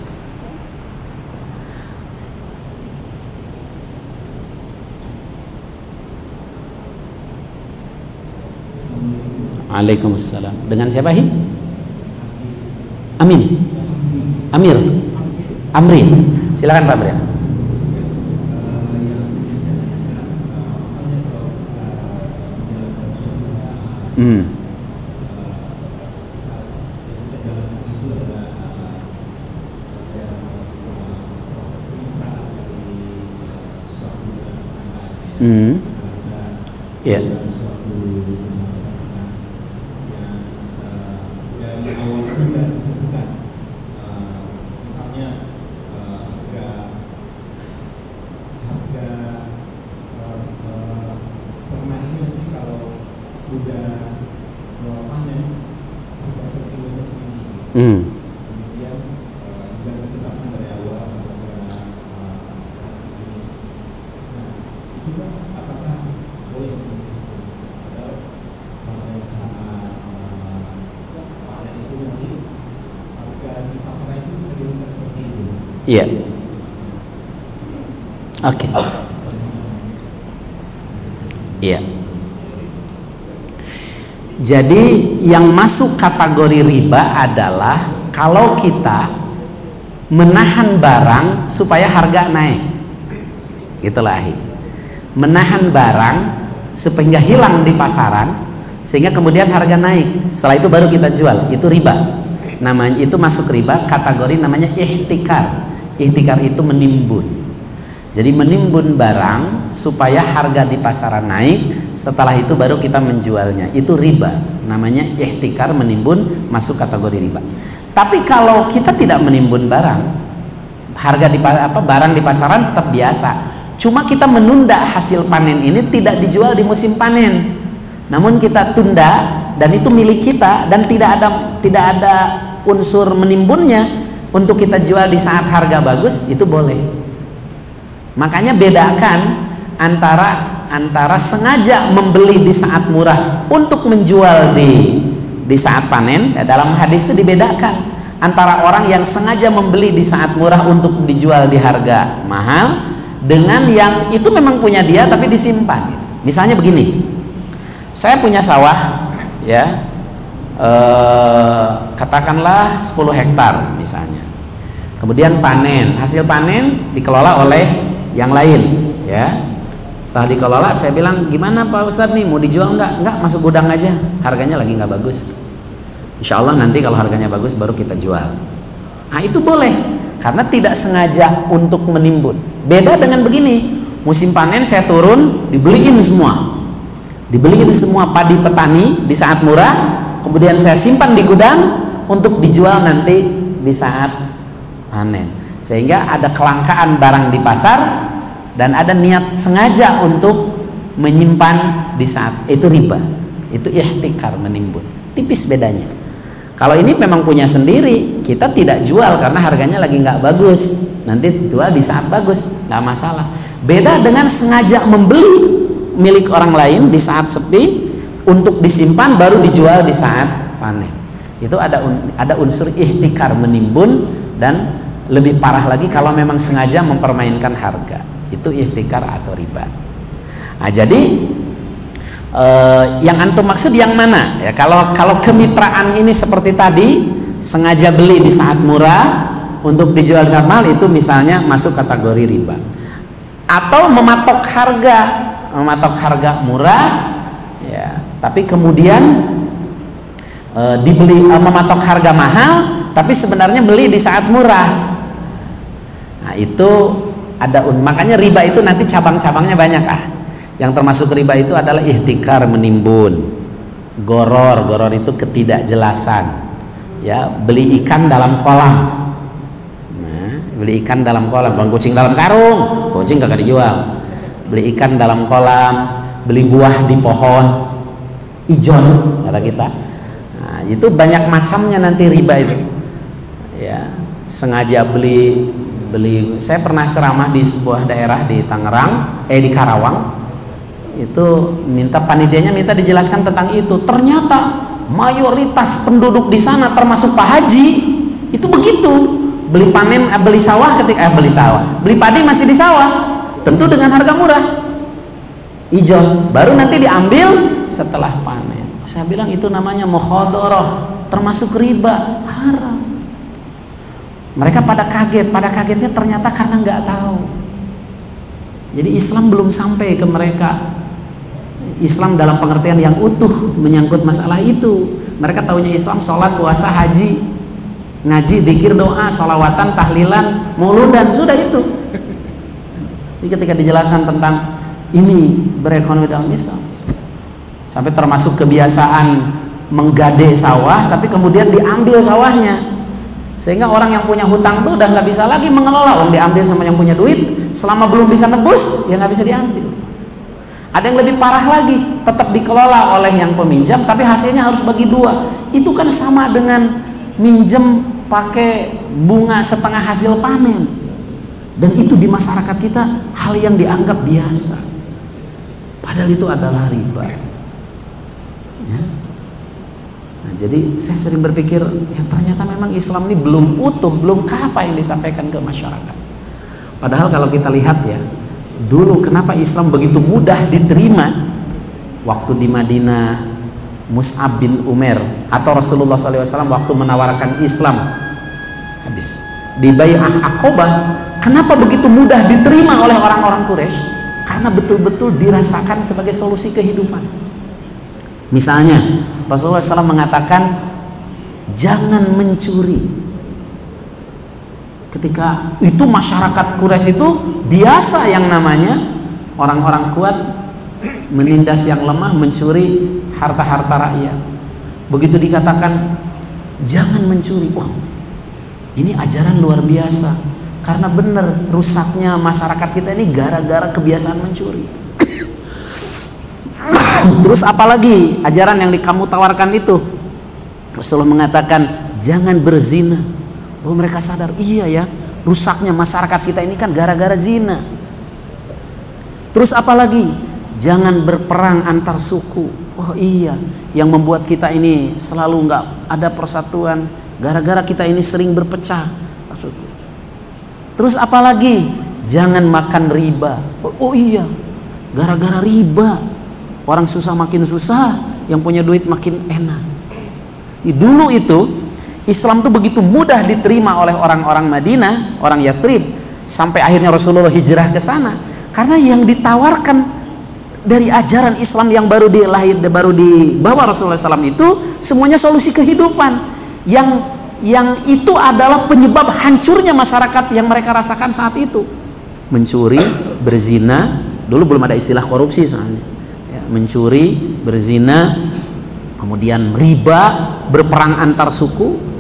Waalaikumsalam. Dengan siapa hi? Amin. Amir. Amri, silakan Pak Brian. Hmm. Hmm. Ya. Yeah. Hmm. Iya. Oke. Iya. Jadi yang masuk kategori riba adalah kalau kita menahan barang supaya harga naik. Itulah ahi. Menahan barang supaya hilang di pasaran sehingga kemudian harga naik. Setelah itu baru kita jual. Itu riba. Namanya itu masuk riba, kategori namanya ihtikar. Ihtikar itu menimbun. Jadi menimbun barang supaya harga di pasaran naik, setelah itu baru kita menjualnya. Itu riba. Namanya ihtikar, menimbun, masuk kategori riba. Tapi kalau kita tidak menimbun barang, harga di apa barang di pasaran tetap biasa. Cuma kita menunda hasil panen ini tidak dijual di musim panen. Namun kita tunda dan itu milik kita dan tidak ada tidak ada unsur menimbunnya untuk kita jual di saat harga bagus, itu boleh. Makanya bedakan antara antara sengaja membeli di saat murah untuk menjual di di saat panen. Ya, dalam hadis itu dibedakan antara orang yang sengaja membeli di saat murah untuk dijual di harga mahal dengan yang itu memang punya dia tapi disimpan. Misalnya begini, saya punya sawah, ya, eh, katakanlah sepuluh hektar misalnya. Kemudian panen, hasil panen dikelola oleh yang lain, ya. Setelah dikelola, saya bilang, gimana Pak Ustadz nih, mau dijual nggak? Nggak, masuk gudang aja. Harganya lagi nggak bagus. Insya Allah nanti kalau harganya bagus baru kita jual. Nah itu boleh, karena tidak sengaja untuk menimbun. Beda dengan begini, musim panen saya turun, dibeliin semua, dibeliin semua padi petani di saat murah, kemudian saya simpan di gudang untuk dijual nanti di saat panen. Sehingga ada kelangkaan barang di pasar dan ada niat sengaja untuk menyimpan di saat itu riba. Itu ihtikar, menimbun. Tipis bedanya. Kalau ini memang punya sendiri, kita tidak jual karena harganya lagi nggak bagus. Nanti jual di saat bagus, nggak masalah. Beda dengan sengaja membeli milik orang lain di saat sepi untuk disimpan baru dijual di saat panen. Itu ada un, ada unsur ihtikar, menimbun, dan lebih parah lagi kalau memang sengaja mempermainkan harga. Itu ihtikar atau riba. Nah, jadi eh, yang antum maksud yang mana? Ya, kalau kalau kemitraan ini seperti tadi, sengaja beli di saat murah untuk dijual saat mahal, itu misalnya masuk kategori riba. Atau mematok harga, mematok harga murah, ya, tapi kemudian e, dibeli e, mematok harga mahal, tapi sebenarnya beli di saat murah. Nah, itu ada un. Makanya riba itu nanti cabang-cabangnya banyak ah. Yang termasuk riba itu adalah ihtikar, menimbun, goror, goror itu ketidakjelasan. Ya, beli ikan dalam kolam. Nah, beli ikan dalam kolam, bukan kucing dalam karung. Kucing kagak dijual. Beli ikan dalam kolam, beli buah di pohon, ijon kata kita. Nah, itu banyak macamnya nanti riba itu. Ya, sengaja beli beli. Saya pernah ceramah di sebuah daerah di Tangerang, eh di Karawang. Itu minta panitianya minta dijelaskan tentang itu. Ternyata mayoritas penduduk di sana termasuk Pak Haji itu begitu. Beli panen, eh, beli sawah ketika eh, beli sawah, beli padi masih di sawah, tentu dengan harga murah, ijon, baru nanti diambil setelah panen. Saya bilang itu namanya mukhadharah, termasuk riba, haram. Mereka pada kaget, pada kagetnya ternyata karena nggak tahu. Jadi Islam belum sampai ke mereka. Islam dalam pengertian yang utuh menyangkut masalah itu. Mereka taunya Islam sholat, puasa, haji, ngaji, zikir, doa, sholawatan, tahlilan, mauludan, sudah itu. Jadi ketika dijelaskan tentang ini berekonomi dalam Islam, sampai termasuk kebiasaan menggade sawah, tapi kemudian diambil sawahnya, sehingga orang yang punya hutang tuh udah nggak bisa lagi mengelola, orang diambil sama yang punya duit, selama belum bisa nebus, ya nggak bisa diambil. Ada yang lebih parah lagi, tetap dikelola oleh yang peminjam, tapi hasilnya harus bagi dua. Itu kan sama dengan minjem pakai bunga setengah hasil panen. Dan itu di masyarakat kita hal yang dianggap biasa. Padahal itu adalah riba. Ya. Nah, jadi saya sering berpikir, ya ternyata memang Islam ini belum utuh, belum apa yang disampaikan ke masyarakat. Padahal kalau kita lihat ya, dulu kenapa Islam begitu mudah diterima? Waktu di Madinah, Mus'ab bin Umair atau Rasulullah shallallahu alaihi wasallam waktu menawarkan Islam, habis di Bai'ah Aqabah, kenapa begitu mudah diterima oleh orang-orang Quraisy? Karena betul-betul dirasakan sebagai solusi kehidupan. Misalnya Rasulullah shallallahu alaihi wasallam mengatakan jangan mencuri. Ketika itu masyarakat Quraisy itu biasa yang namanya orang-orang kuat menindas yang lemah, mencuri harta-harta rakyat. Begitu dikatakan jangan mencuri, wah ini ajaran luar biasa. Karena benar rusaknya masyarakat kita ini gara-gara kebiasaan mencuri. Terus apalagi ajaran yang kamu tawarkan itu? Rasulullah mengatakan jangan berzina. Oh, mereka sadar, iya ya, rusaknya masyarakat kita ini kan gara-gara zina. Terus apalagi? Jangan berperang antar suku. Oh iya, yang membuat kita ini selalu nggak ada persatuan, gara-gara kita ini sering berpecah. Terus apalagi? Jangan makan riba. Oh, oh iya, gara-gara riba orang susah makin susah, yang punya duit makin enak. Dulu itu Islam itu begitu mudah diterima oleh orang-orang Madinah, orang Yathrib, sampai akhirnya Rasulullah hijrah ke sana. Karena yang ditawarkan dari ajaran Islam yang baru dilahir, baru dibawa Rasulullah shallallahu alaihi wasallam itu semuanya solusi kehidupan. Yang yang itu adalah penyebab hancurnya masyarakat yang mereka rasakan saat itu. Mencuri, berzina, dulu belum ada istilah korupsi soalnya. Ya, mencuri, berzina, kemudian riba, berperang antar suku.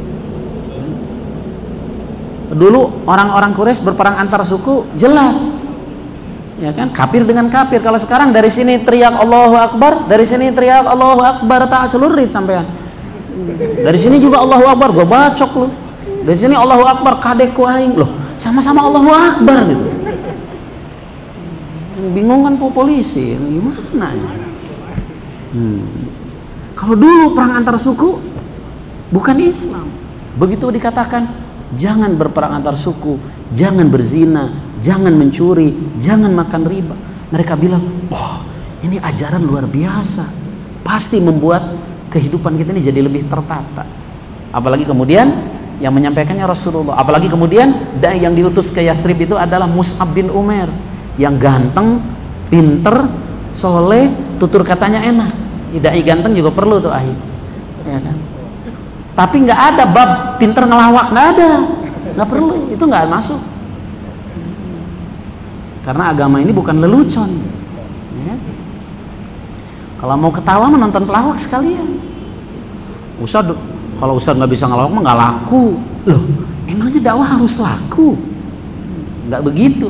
Dulu orang-orang Quraisy berperang antar suku jelas, ya kan, kafir dengan kafir. Kalau sekarang dari sini teriak Allahu Akbar, dari sini teriak Allahu Akbar, tak celurit sampean. Dari sini juga Allahu Akbar, gua bacok lu. Dari sini Allahu Akbar, kadek ku aing loh, sama-sama Allahu Akbar gitu. Bingung kan polisi, gimana? Hmm. Kalau dulu perang antar suku, bukan Islam. Begitu dikatakan jangan berperang antar suku, jangan berzina, jangan mencuri, jangan makan riba, mereka bilang, wah, ini ajaran luar biasa, pasti membuat kehidupan kita ini jadi lebih tertata. Apalagi kemudian yang menyampaikannya Rasulullah. Apalagi kemudian dai yang diutus ke Yathrib itu adalah Mus'ab bin Umair, yang ganteng, pinter, soleh, tutur katanya enak. Dai ganteng juga perlu tuh akhir, ya kan? Tapi nggak ada bab pinter ngelawak, nggak ada, nggak perlu, itu nggak masuk. Karena agama ini bukan lelucon. Ya. Kalau mau ketawa menonton pelawak sekalian. Ustaz, kalau Ustaz nggak bisa ngelawak mah nggak laku. Loh, emangnya dakwah harus laku? Nggak begitu.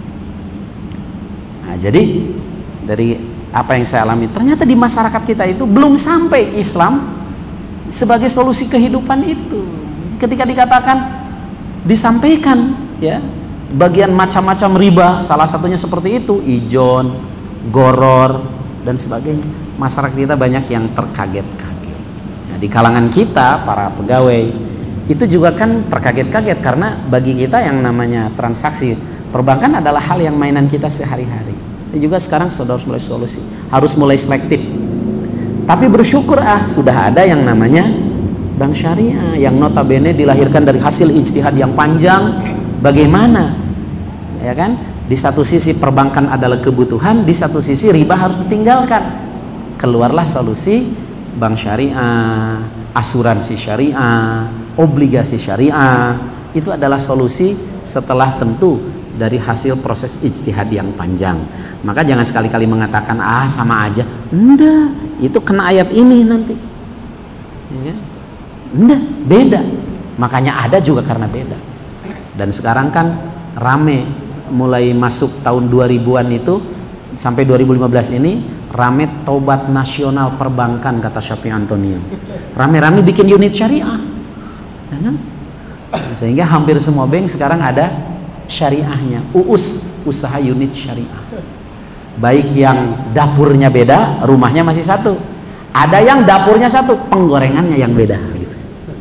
Nah, jadi dari apa yang saya alami, ternyata di masyarakat kita itu belum sampai Islam sebagai solusi kehidupan itu. Ketika dikatakan, disampaikan, ya, bagian macam-macam riba, salah satunya seperti itu, ijon, goror, dan sebagainya. Masyarakat kita banyak yang terkaget-kaget. Nah, di kalangan kita, para pegawai, itu juga kan terkaget-kaget, karena bagi kita yang namanya transaksi perbankan adalah hal yang mainan kita sehari-hari. Ini juga sekarang sudah harus mulai solusi, harus mulai selektif. Tapi bersyukur ah sudah ada yang namanya bank syariah yang notabene dilahirkan dari hasil ijtihad yang panjang. Bagaimana? Ya kan? Di satu sisi perbankan adalah kebutuhan, di satu sisi riba harus ditinggalkan. Keluarlah solusi bank syariah, asuransi syariah, obligasi syariah. Itu adalah solusi setelah tentu dari hasil proses ijtihad yang panjang. Maka jangan sekali-kali mengatakan ah sama aja. Enggak, itu kena ayat ini nanti. Ya. Enggak, beda. Makanya ada juga karena beda. Dan sekarang kan rame mulai masuk tahun dua ribuan itu sampai dua ribu lima belas ini rame tobat nasional perbankan kata Syafi'i Antonio. Rame-rame bikin unit syariah. Ya. Sehingga hampir semua bank sekarang ada syariahnya, U U S, usaha unit syariah. Baik yang dapurnya beda, rumahnya masih satu. Ada yang dapurnya satu, penggorengannya yang beda. Gitu.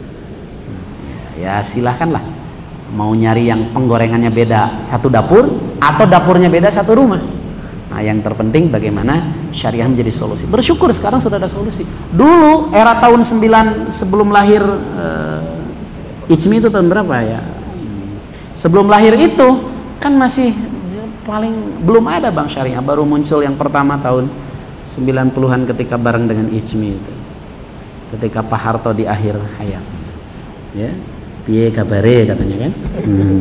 Ya silahkanlah, mau nyari yang penggorengannya beda satu dapur, atau dapurnya beda satu rumah. Nah yang terpenting bagaimana syariah menjadi solusi. Bersyukur sekarang sudah ada solusi. Dulu era tahun sembilan sebelum lahir uh, I C M I itu tahun berapa ya? Sebelum lahir itu kan masih paling belum ada bank syariah, baru muncul yang pertama tahun sembilan puluhan ketika bareng dengan I C M I itu. Ketika Pak Harto di akhir hayat. Ya. Piye kabare katanya kan? Hmm.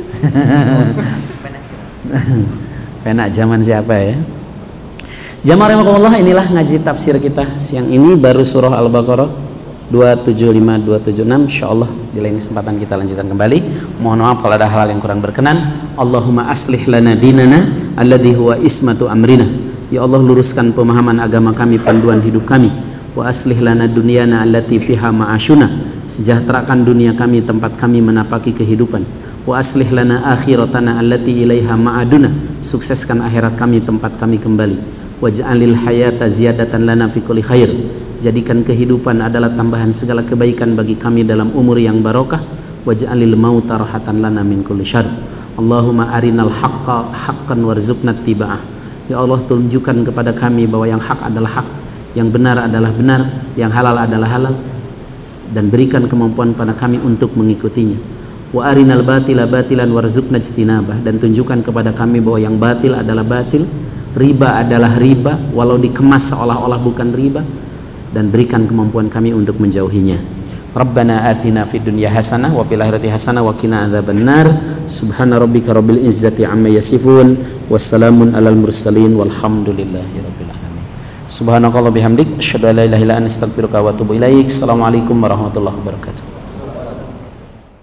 Penak zaman siapa ya? Jamaah rahimakumullah, inilah ngaji tafsir kita siang ini, baru surah Al-Baqarah dua tujuh lima dua tujuh enam. Insyaallah di lain kesempatan kita lanjutkan kembali. Mohon maaf kalau ada hal yang kurang berkenan. Allahumma aslih lana dinana alladhi huwa ismatu amrina. Ya Allah, luruskan pemahaman agama kami, panduan hidup kami. Wa aslih lana dunyana allati fiha ma'ashuna. Sejahterakan dunia kami, tempat kami menapaki kehidupan. Wa aslih lana akhiratana allati ilaiha ma'aduna. Sukseskan akhirat kami, tempat kami kembali. Waj'alil hayata ziyadatan lana fi kulli khair. Jadikan kehidupan adalah tambahan segala kebaikan bagi kami dalam umur yang barokah. Waj'alil mauta rahatan lana min kulli syarr. Allahumma arinal haqqa haqqan warzuqna ittiba'ah. Ya Allah, tunjukkan kepada kami bahwa yang hak adalah hak, yang benar adalah benar, yang halal adalah halal, dan berikan kemampuan pada kami untuk mengikutinya. Wa arinal batila batilan warzuqna ijtinabah. Dan tunjukkan kepada kami bahwa yang batil adalah batil, riba adalah riba walau dikemas seolah-olah bukan riba, dan berikan kemampuan kami untuk menjauhinya. Rabbana atina fid dunya hasanah wa fil akhirati hasanah wa qina adzabannar. Subhana rabbika rabbil izzati amma yasifun, wassalamun alal mursalin walhamdulillahi rabbil alamin. Subhanakallah bihamdik, asyhadu an la ilaha illa anta astaghfiruka wa atubu ilaik. Assalamualaikum warahmatullahi wabarakatuh.